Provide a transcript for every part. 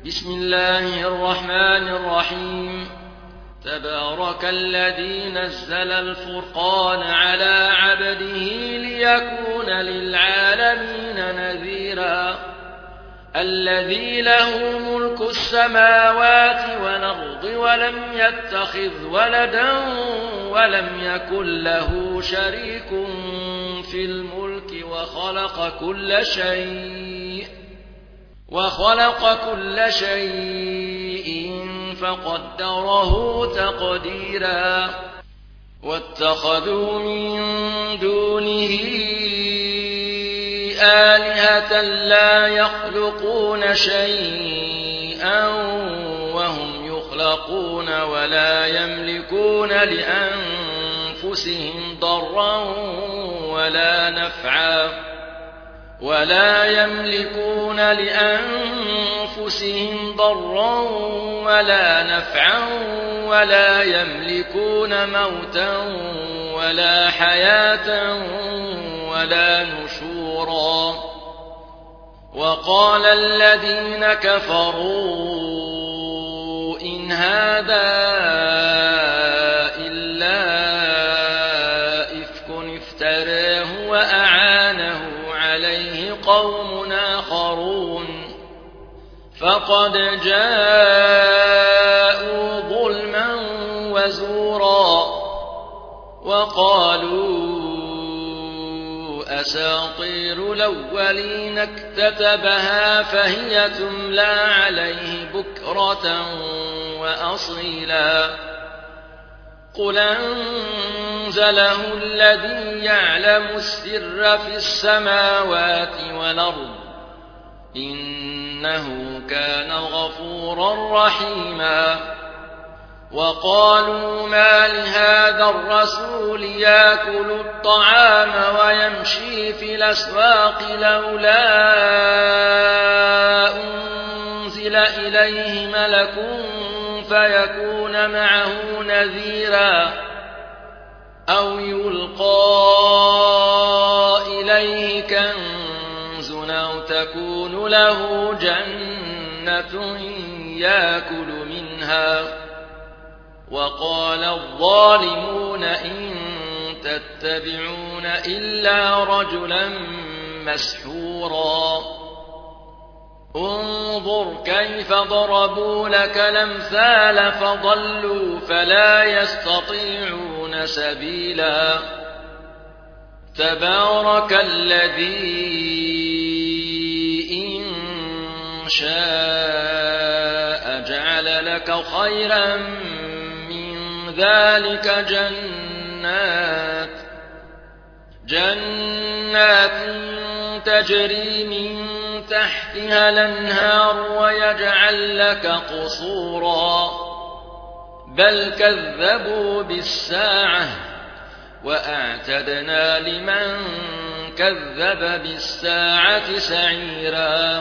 بسم الله الرحمن الرحيم. تبارك الذي نزل الفرقان على عبده ليكون للعالمين نذيرا. الذي له ملك السماوات والأرض ولم يتخذ ولدا ولم يكن له شريك في الملك وخلق كل شيء فقدره تقديرا. واتخذوا من دونه آلهة لا يخلقون شيئا وهم يخلقون ولا يملكون لأنفسهم ضرا ولا نفعا ولا يملكون موتا ولا حياة ولا نشورا. وقال الذين كفروا إن هذا إلا إفك افتراه وأعانه عليه قوم آخرون فقد جاءوا ظلما وزورا. وقالوا أساطير الأولين اكتتبها فهي تملى عليه بكرة وأصيلا. قل أنزله الذي يعلم السر في السماوات والأرض إنه كان غفورا رحيما. وقالوا ما لهذا الرسول يأكل الطعام ويمشي في الأسواق لولا أنزل إليه ملك فيكون معه نذيرا أو يلقى إليه كنز أو تكون له جنة يأكل منها. وقال الظالمون إن تتبعون إلا رجلا مسحورا. انظر كيف ضربوا لك الأمثال فضلوا فلا يستطيعون سبيلا. تبارك الذي إن شاء جعل لك خيرا من ذلك جنات تجري من تحتها الأنهار ويجعل لك قصورا بل كذبوا بالساعة وأعتدنا لمن كذب بالساعة سعيرا.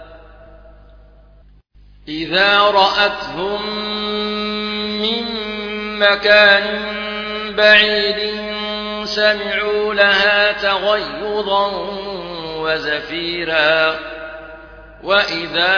إذا رأتهم من مكان بعيد سمعوا لها تغيظا وزفيرا. وإذا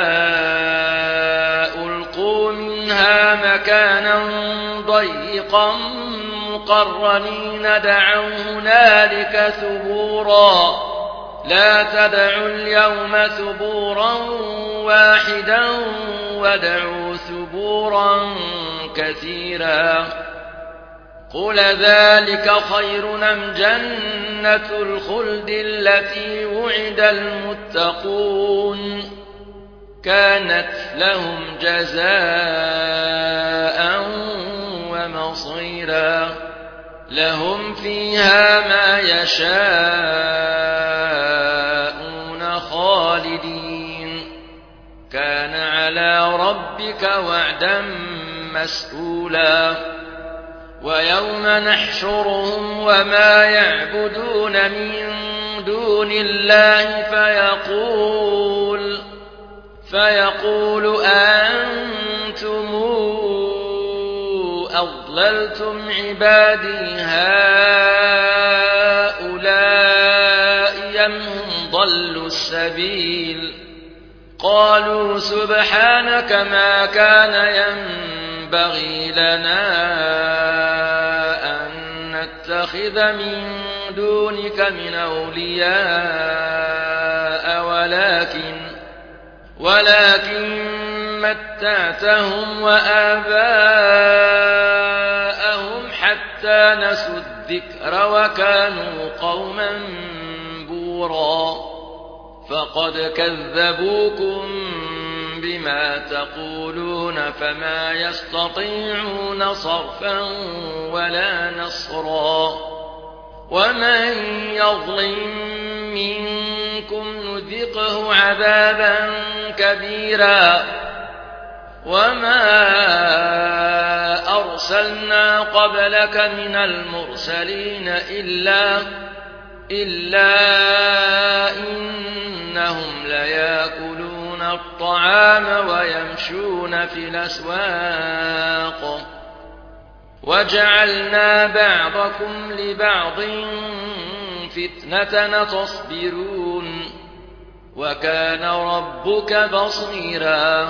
ألقوا منها مكانا ضيقا مقرنين دعوا هنالك ثبورا لا تدعوا اليوم ثبورا واحدا وادعوا ثبورا كثيرا. قل ذلك خير أم جنة الخلد التي وعد المتقون كانت لهم جزاء ومصيرا. لهم فيها ما يشاءون خالدين كان على ربك وعدا مسئولا. ويوم نحشرهم وما يعبدون من دون الله فيقول أنتم أضللتم عبادي هؤلاء أم هم ضلوا السبيل قالوا سبحانك ما كان ينبغي لنا أن نتخذ من دونك من أولياء ولكن متعتهم وآباءهم حتى نسوا الذكر وكانوا قوما بورا فقد كذبوكم بما تقولون فما يستطيعون صرفا ولا نصرا ومن يظلم منكم نذقه عذابا كبيرا وما أرسلنا قبلك من المرسلين إلا إنهم ليأكلون الطعام ويمشون في الأسواق وجعلنا بعضكم لبعض فتنة تصبرون وكان ربك بصيرا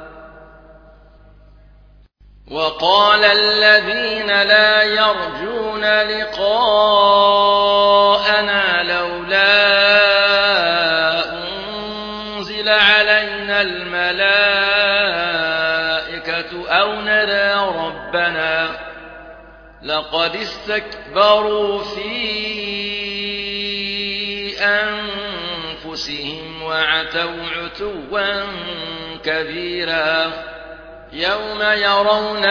وقال الذين لا يرجون لقاءنا لولا أنزل علينا الملائكة أو نرى ربنا لقد استكبروا في أنفسهم وعتوا عتوا كبيرا يوم يرون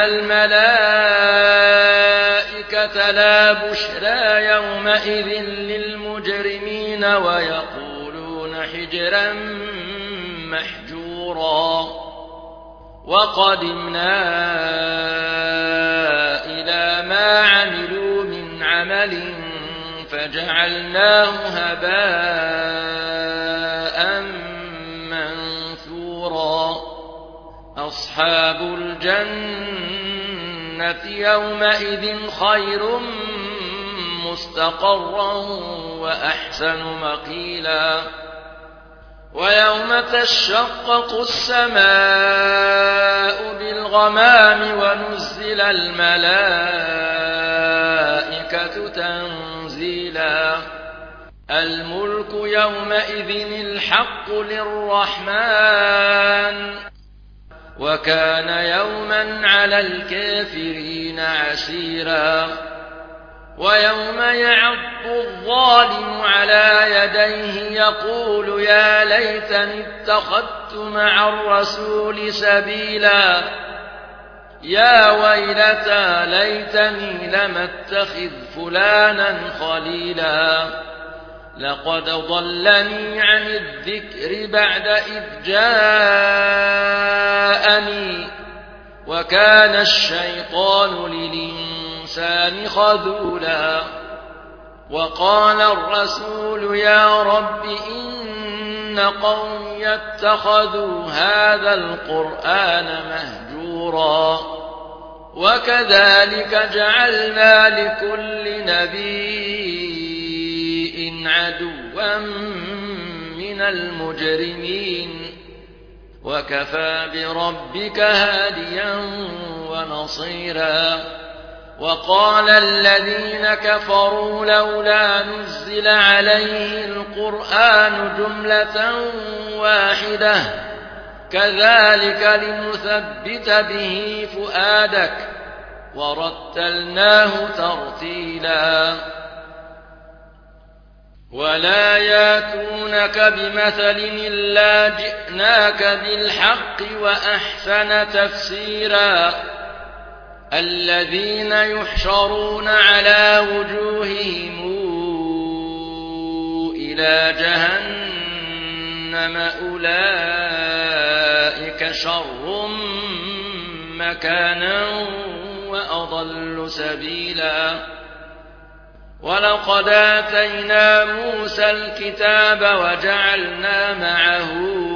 الملائكة لا بشرى يومئذ للمجرمين ويقولون حجرا محجورا وقدمنا إلى ما عملوا من عمل فجعلناه هباء منثورا أصحاب الجنة يومئذ خير مستقرا وأحسن مقيلا ويوم تشقق السماء بالغمام ونزل الملائكة تنزيلا الملك يومئذ الحق للرحمن وكان يوما على الكافرين عسيرا ويوم يعض الظالم على يديه يقول يا ليتني اتخذت مع الرسول سبيلا يا ويلتى ليتني لم اتخذ فلانا خليلا لقد ضلني عن الذكر بعد إذ جاءني وكان الشيطان للإنسان خذولا وقال الرسول يا رب إن قومي اتخذوا هذا القرآن مهجورا وكذلك جعلنا لكل نبي عدوا من المجرمين وكفى بربك هاديا ونصيرا وقال الذين كفروا لولا نزل عليه القرآن جملة واحدة كذلك لنثبت به فؤادك ورتلناه ترتيلا ولا ياتونك بمثل إلا جئناك بالحق وأحسن تفسيرا الذين يحشرون على وجوههم إلى جهنم أولئك شر مكانا وأضل سبيلا ولقد آتينا موسى الكتاب وجعلنا معه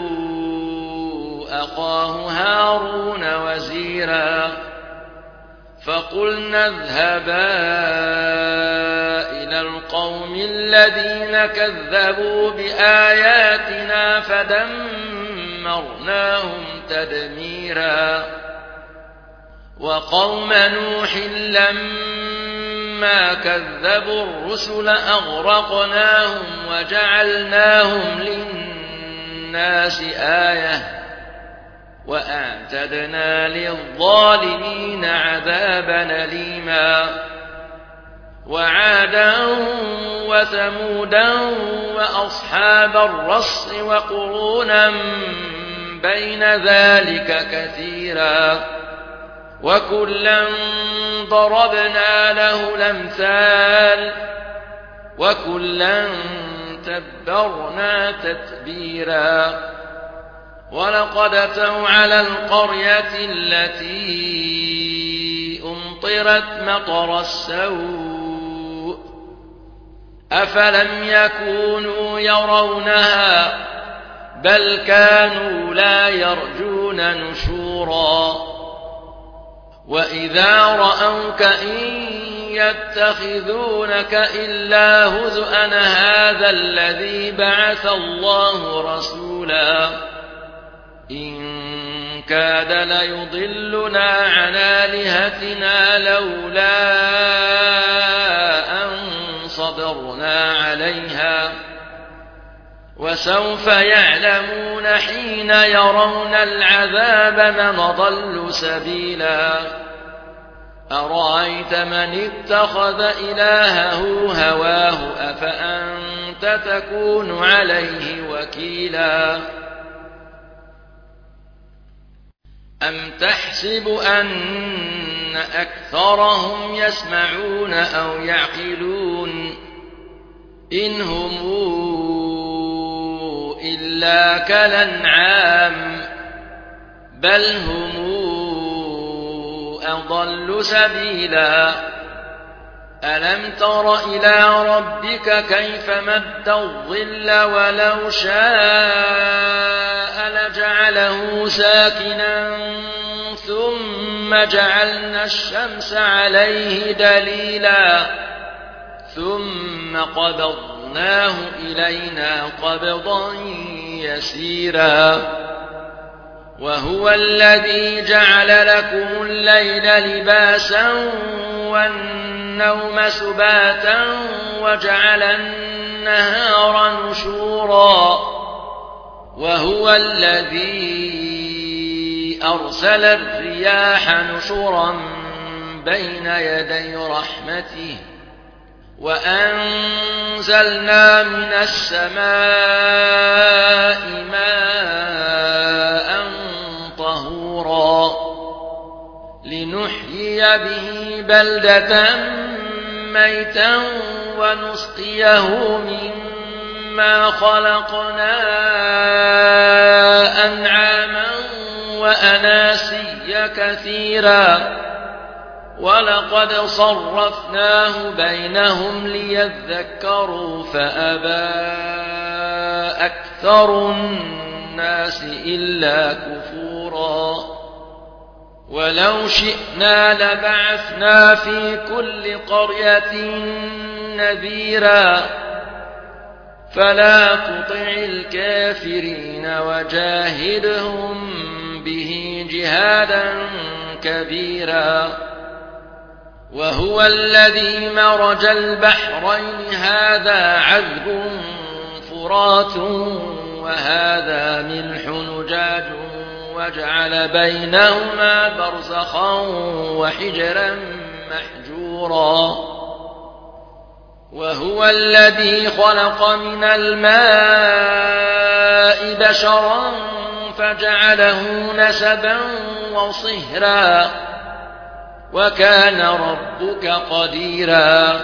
أخاه هارون وزيرا فقلنا اذهبا إلى القوم الذين كذبوا بآياتنا فدمرناهم ودمرناهم تدميرا وقوم نوح لما كذبوا الرسل أغرقناهم وجعلناهم للناس آية وأعتدنا للظالمين عذابا أليما وعادا وثمودا وأصحاب الرس وقرونا بين ذلك كثيرا وكلا ضربنا له الأمثال وكلا تبرنا تتبيرا ولقد أتوا على القرية التي أمطرت مطر السوء أفلم يكونوا يرونها بل كانوا لا يرجون نشورا وإذا رأوك إن يتخذونك إلا هزءا هذا الذي بعث الله رسولا إن كاد ليضلنا عن آلهتنا لولا أن صبرنا عليها وسوف يعلمون حين يرون العذاب من ضل سبيلا أرأيت من اتخذ إلهه هواه أفأنت تكون عليه وكيلا أم تحسب أن أكثرهم يسمعون أو يعقلون إن هم إلا كالأنعام بل هم أضل سبيلا ألم تر إلى ربك كيف مد الظل ولو شاء لجعله ساكنا ثم جعلنا الشمس عليه دليلا ثم قبضناه إلينا قبضا يسيرا وهو الذي جعل لكم الليل لباسا والنوم سباتا وجعل النهار نشورا وهو الذي أرسل الرياح نشرا بين يدي رحمته وأنزلنا من السماء ماء طهورا لنحيي به بلدة ميتا ونسقيه مما خلقنا أنعاما وأناسيا كثيرا ولقد صرفناه بينهم ليذكروا فأبى أكثر الناس إلا كفورا ولو شئنا لبعثنا في كل قرية نذيرا فلا تطع الكافرين وجاهدهم به جهادا كبيرا وهو الذي مرج البحرين هذا عذب فرات وهذا ملح نجاج وجعل بينهما برزخا وحجرا محجورا وهو الذي خلق من الماء بشرا فجعله نسبا وصهرا وكان ربك قديرا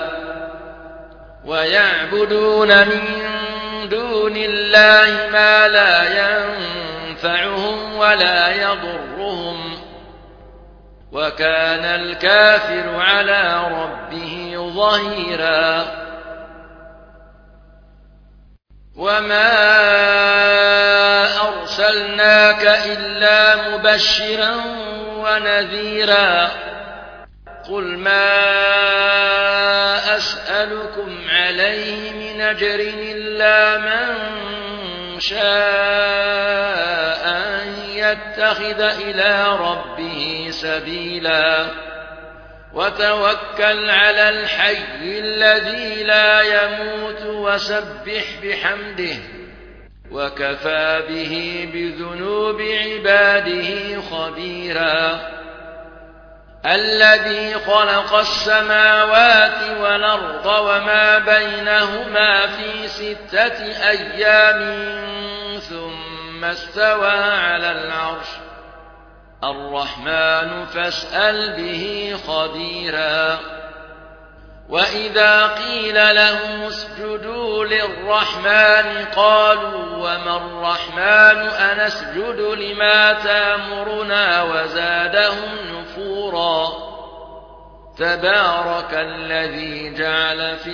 ويعبدون من دون الله ما لا ينفعهم ولا يضرهم وكان الكافر على ربه ظهيرا وما أرسلناك إلا مبشرا ونذيرا قل ما أسألكم عليه من أجر إلا من شاء يتخذ إلى ربه سبيلا وتوكل على الحي الذي لا يموت وسبح بحمده وكفى به بذنوب عباده خبيرا الذي خلق السماوات والأرض وما بينهما في 6 أيام ثم استوى على العرش الرحمن فاسأل به خبيرا وإذا قيل لهم اسجدوا للرحمن قالوا وما الرحمن أنسجد لما تأمرنا وزادهم نفورا تبارك الذي جعل في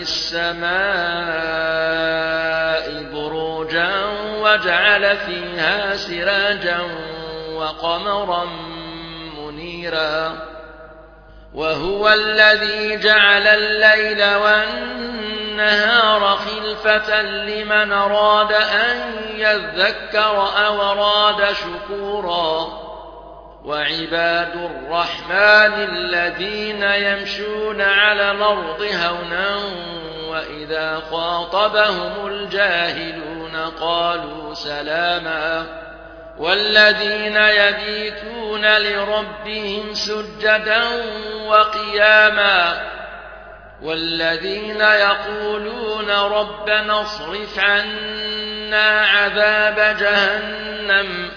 السماء بروجا وجعل فيها سراجا وقمرا منيرا وهو الذي جعل الليل والنهار خلفة لمن أراد أن يذكر أو أراد شكورا وعباد الرحمن الذين يمشون على الأرض هونا وإذا خاطبهم الجاهلون قالوا سلاما والذين يبيتون لربهم سجدا وقياما والذين يقولون ربنا اصرف عنا عذاب جهنم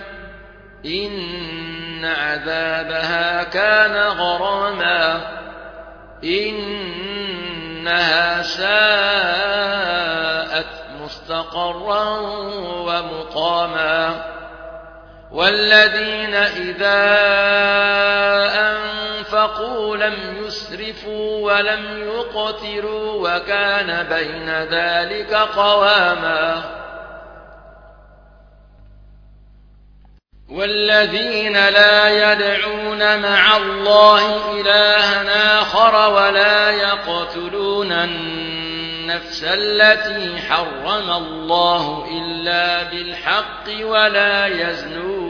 إن عذابها كان غراما إنها ساءت مستقرا ومقاما والذين إذا أنفقوا لم يسرفوا ولم يقتروا وكان بين ذلك قواما والذين لا يدعون مع الله إلها آخر ولا يقتلون النفس التي حرم الله إلا بالحق ولا يزنون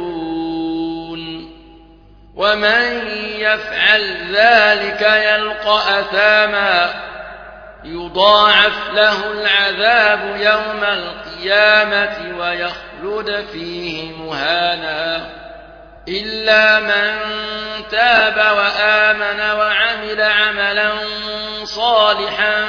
ومن يفعل ذلك يلقى أثاما يضاعف له العذاب يوم القيامة ويخلد فيه مهانا إلا من تاب وآمن وعمل عملا صالحا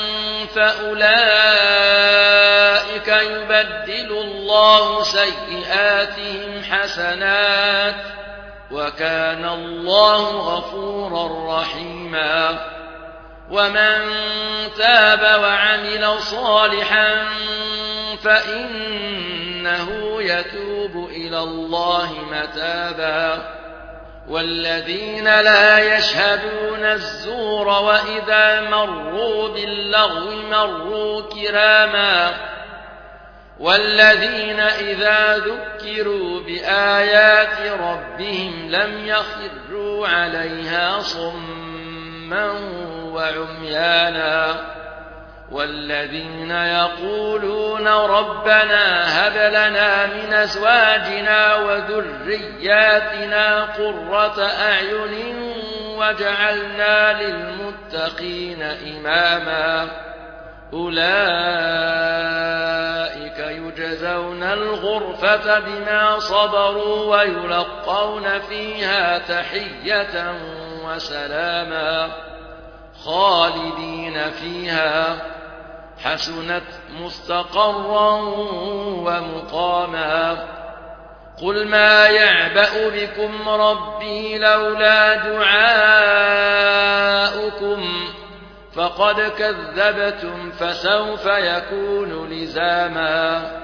فأولئك يبدل الله سيئاتهم حسنات وكان الله غفورا رحيما ومن تاب وعمل صالحا فإنه يتوب إلى الله متابا والذين لا يشهدون الزور وإذا مروا باللغو مروا كراما والذين إذا ذكروا بآيات ربهم لم يخروا عليها صما وعميانا والذين يقولون ربنا هب لنا من أزواجنا وذرياتنا قرة أعين وجعلنا للمتقين إماما أولئك يجزون الغرفة بما صبروا ويلقون فيها تحية وسلاما خالدين فيها حسنت مستقرا ومقاما قل ما يعبأ بكم ربي لولا دعاؤكم فقد كذبتم فسوف يكون لزاما